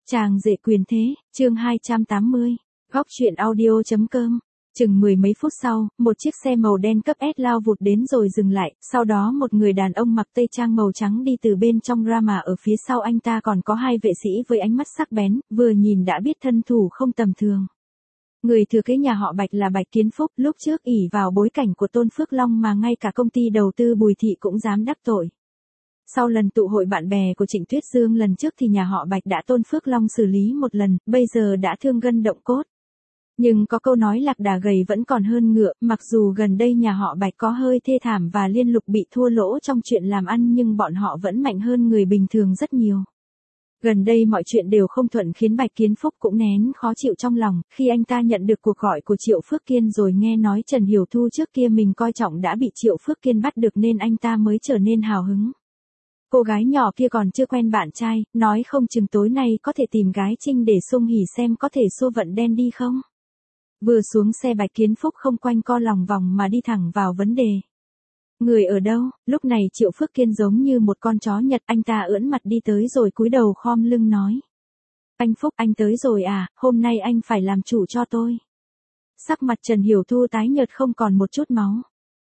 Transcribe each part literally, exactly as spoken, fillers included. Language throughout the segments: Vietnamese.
Chàng rể quyền thế, chương hai trăm tám mươi, góc truyện audio.com. Chừng mười mấy phút sau, một chiếc xe màu đen cấp S lao vụt đến rồi dừng lại, sau đó một người đàn ông mặc tây trang màu trắng đi từ bên trong ra mà ở phía sau anh ta còn có hai vệ sĩ với ánh mắt sắc bén, vừa nhìn đã biết thân thủ không tầm thường. Người thừa kế nhà họ Bạch là Bạch Kiến Phúc, lúc trước ỷ vào bối cảnh của Tôn Phước Long mà ngay cả công ty đầu tư Bùi Thị cũng dám đắc tội. Sau lần tụ hội bạn bè của Trịnh Tuyết Dương lần trước thì nhà họ Bạch đã Tôn Phước Long xử lý một lần, bây giờ đã thương gân động cốt. Nhưng có câu nói lạc đà gầy vẫn còn hơn ngựa, mặc dù gần đây nhà họ Bạch có hơi thê thảm và liên lục bị thua lỗ trong chuyện làm ăn nhưng bọn họ vẫn mạnh hơn người bình thường rất nhiều. Gần đây mọi chuyện đều không thuận khiến Bạch Kiến Phúc cũng nén khó chịu trong lòng, khi anh ta nhận được cuộc gọi của Triệu Phước Kiên rồi nghe nói Trần Hiểu Thu trước kia mình coi trọng đã bị Triệu Phước Kiên bắt được nên anh ta mới trở nên hào hứng. Cô gái nhỏ kia còn chưa quen bạn trai, nói không chừng tối nay có thể tìm gái Trinh để xung hỉ xem có thể xua vận đen đi không. Vừa xuống xe Bạch Kiến Phúc không quanh co lòng vòng mà đi thẳng vào vấn đề. Người ở đâu? Lúc này Triệu Phước Kiên giống như một con chó Nhật, anh ta ưỡn mặt đi tới rồi cúi đầu khom lưng nói. Anh Phúc, anh tới rồi à, hôm nay anh phải làm chủ cho tôi. Sắc mặt Trần Hiểu Thu tái nhợt không còn một chút máu.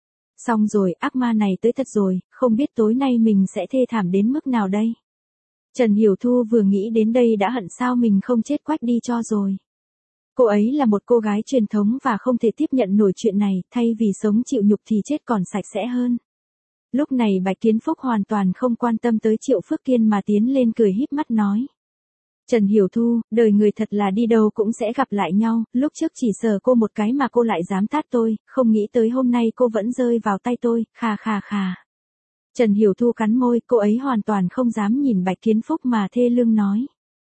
Xong rồi, ác ma này tới thật rồi, không biết tối nay mình sẽ thê thảm đến mức nào đây. Trần Hiểu Thu vừa nghĩ đến đây đã hận sao mình không chết quách đi cho rồi. Cô ấy là một cô gái truyền thống và không thể tiếp nhận nổi chuyện này, thay vì sống chịu nhục thì chết còn sạch sẽ hơn. Lúc này Bạch Kiến Phúc hoàn toàn không quan tâm tới Triệu Phước Kiên mà tiến lên cười híp mắt nói. Trần Hiểu Thu, đời người thật là đi đâu cũng sẽ gặp lại nhau, lúc trước chỉ sờ cô một cái mà cô lại dám tát tôi, không nghĩ tới hôm nay cô vẫn rơi vào tay tôi, khà khà khà. Trần Hiểu Thu cắn môi, cô ấy hoàn toàn không dám nhìn Bạch Kiến Phúc mà thê lương nói.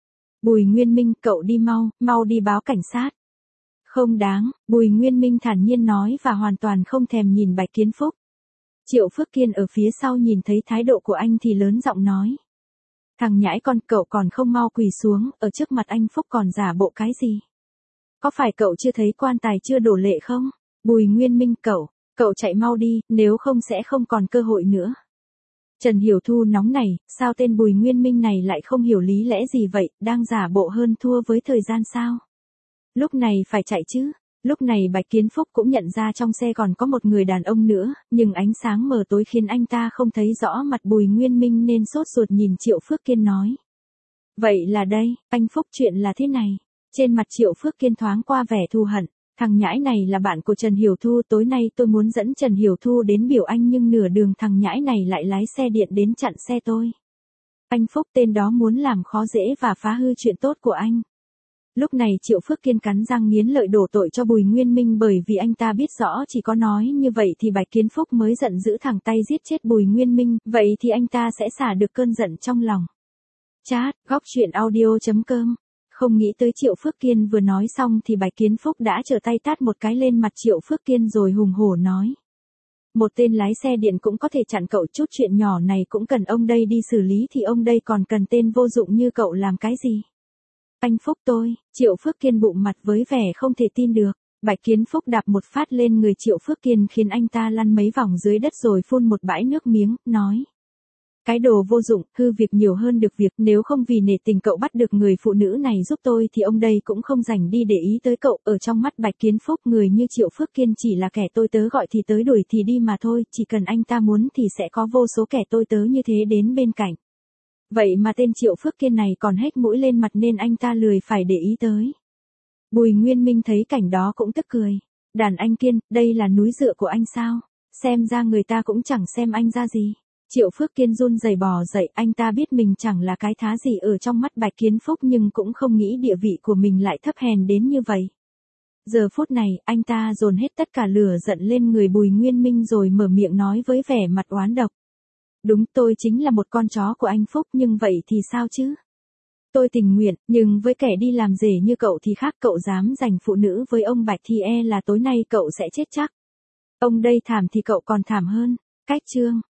Bùi Nguyên Minh, cậu đi mau, mau đi báo cảnh sát. Không đáng, Bùi Nguyên Minh thản nhiên nói và hoàn toàn không thèm nhìn Bạch Kiến Phúc. Triệu Phước Kiên ở phía sau nhìn thấy thái độ của anh thì lớn giọng nói. Thằng nhãi con, cậu còn không mau quỳ xuống, ở trước mặt anh Phúc còn giả bộ cái gì? Có phải cậu chưa thấy quan tài chưa đổ lệ không? Bùi Nguyên Minh, cậu, cậu chạy mau đi, nếu không sẽ không còn cơ hội nữa. Trần Hiểu Thu nóng nảy, sao tên Bùi Nguyên Minh này lại không hiểu lý lẽ gì vậy, đang giả bộ hơn thua với thời gian sao? Lúc này phải chạy chứ. Lúc này Bạch Kiến Phúc cũng nhận ra trong xe còn có một người đàn ông nữa, nhưng ánh sáng mờ tối khiến anh ta không thấy rõ mặt Bùi Nguyên Minh nên sốt ruột nhìn Triệu Phước Kiên nói. Vậy là đây, anh Phúc, chuyện là thế này. Trên mặt Triệu Phước Kiên thoáng qua vẻ thù hận. Thằng nhãi này là bạn của Trần Hiểu Thu, tối nay tôi muốn dẫn Trần Hiểu Thu đến biểu anh nhưng nửa đường thằng nhãi này lại lái xe điện đến chặn xe tôi. Anh Phúc, tên đó muốn làm khó dễ và phá hư chuyện tốt của anh. Lúc này Triệu Phước Kiên cắn răng nghiến lợi đổ tội cho Bùi Nguyên Minh bởi vì anh ta biết rõ chỉ có nói như vậy thì Bạch Kiến Phúc mới giận dữ thẳng tay giết chết Bùi Nguyên Minh, vậy thì anh ta sẽ xả được cơn giận trong lòng. Chat, góc truyện audio.com. Không nghĩ tới Triệu Phước Kiên vừa nói xong thì Bạch Kiến Phúc đã trở tay tát một cái lên mặt Triệu Phước Kiên rồi hùng hổ nói. Một tên lái xe điện cũng có thể chặn cậu, chút chuyện nhỏ này cũng cần ông đây đi xử lý thì ông đây còn cần tên vô dụng như cậu làm cái gì? Anh Phúc tôi, Triệu Phước Kiên bụng mặt với vẻ không thể tin được. Bạch Kiến Phúc đạp một phát lên người Triệu Phước Kiên khiến anh ta lăn mấy vòng dưới đất rồi phun một bãi nước miếng, nói. Cái đồ vô dụng, hư việc nhiều hơn được việc, nếu không vì nể tình cậu bắt được người phụ nữ này giúp tôi thì ông đây cũng không dành đi để ý tới cậu. Ở trong mắt Bạch Kiến Phúc, người như Triệu Phước Kiên chỉ là kẻ tôi tớ gọi thì tới đuổi thì đi mà thôi, chỉ cần anh ta muốn thì sẽ có vô số kẻ tôi tớ như thế đến bên cạnh. Vậy mà tên Triệu Phước Kiên này còn hết mũi lên mặt nên anh ta lười phải để ý tới. Bùi Nguyên Minh thấy cảnh đó cũng tức cười. Đàn anh Kiên, đây là núi dựa của anh sao? Xem ra người ta cũng chẳng xem anh ra gì. Triệu Phước Kiên run rẩy bò dậy, anh ta biết mình chẳng là cái thá gì ở trong mắt Bạch Kiến Phúc nhưng cũng không nghĩ địa vị của mình lại thấp hèn đến như vậy. Giờ phút này, anh ta dồn hết tất cả lửa giận lên người Bùi Nguyên Minh rồi mở miệng nói với vẻ mặt oán độc. Đúng, tôi chính là một con chó của anh Phúc nhưng vậy thì sao chứ? Tôi tình nguyện, nhưng với kẻ đi làm rể như cậu thì khác, cậu dám giành phụ nữ với ông Bạch thì e là tối nay cậu sẽ chết chắc. Ông đây thảm thì cậu còn thảm hơn. Cách chương.